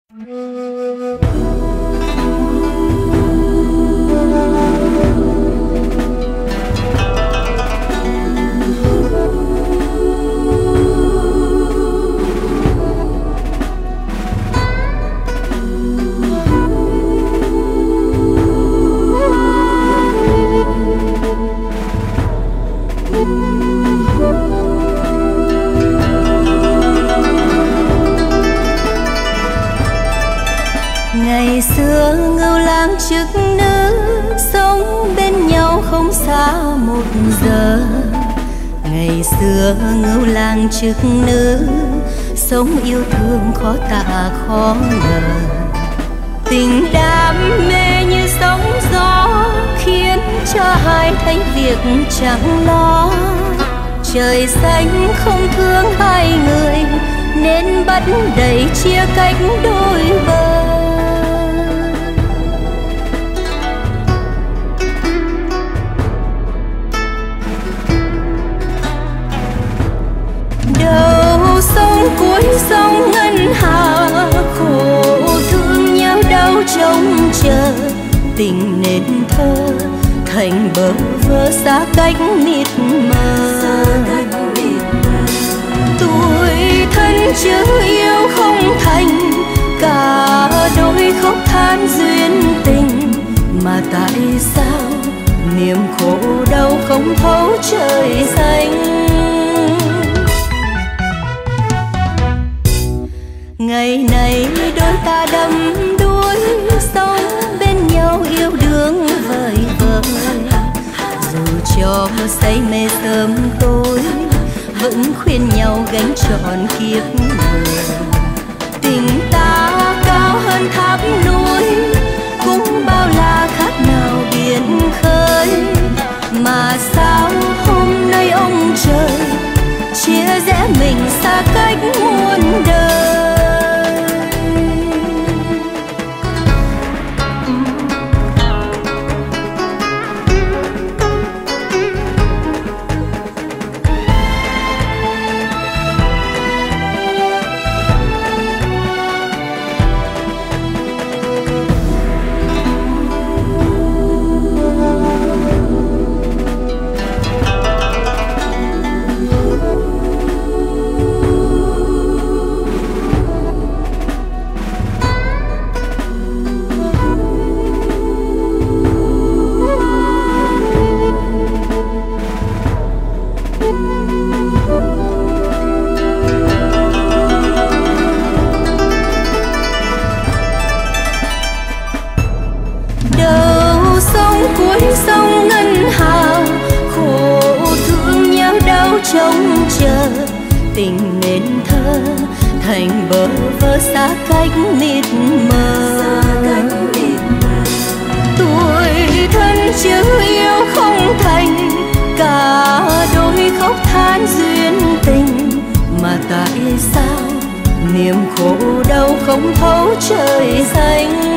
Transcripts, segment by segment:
Ngày xưa ngưu lang chức nữ sống bên nhau không xa một giờ. Ngày xưa ngưu lang chức nữ sống yêu thương khó tả khó ngờ. Tình đam mê như sóng gió khiến cho hai thấy việc chẳng lo. Trời xanh không thương hai người nên bắt đầy chia cách đôi bờ. Đầu sông cuối sông ngân hà khổ thương nhau đau trông chờ. Tình nên thơ thành bơ vơ xa cách mịt mờ. Tuổi thân chớ yêu không thành cả đôi khóc than duyên tình. Mà tại sao niềm khổ đau không thấu trời xanh. Ngày này đôi ta đắm đuối sống bên nhau yêu đương vời vợi. Dù cho say mê sớm tối vẫn khuyên nhau gánh trọn kiếp người. Tình ta cao hơn tháp núi cũng bao la khác nào biển khơi. Mà sao hôm nay ông trời chia rẽ mình xa cách muôn đời. Sông ngân hà khổ thương nhau đau trông chờ. Tình nên thơ thành bơ vơ xa cách mịt mờ. Tuổi thân chớ yêu không thành cả đôi khóc than duyên tình. Mà tại sao niềm khổ đau không thấu trời xanh.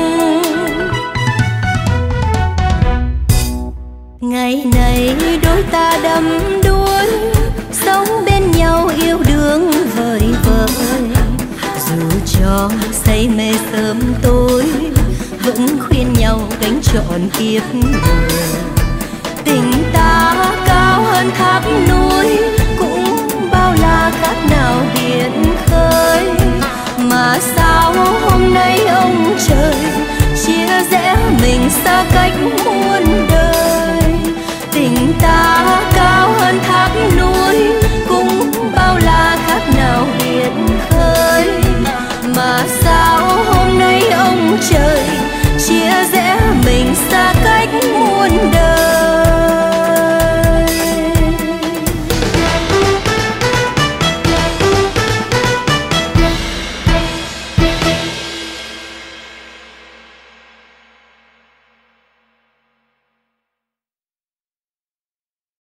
Ngày này đôi ta đắm đuối sống bên nhau yêu đương vời vợi. Dù cho say mê sớm tối vẫn khuyên nhau gánh trọn kiếp người. Tình ta cao hơn tháp núi cũng bao la khác nào biển khơi. Mà sao hôm nay ông trời chia rẽ mình xa cách muôn đời. Tình ta cao hơn tháp núi cũng bao la khác nào biển khơi. Mà sao hôm nay ông trời chia rẽ mình xa cách muôn đời.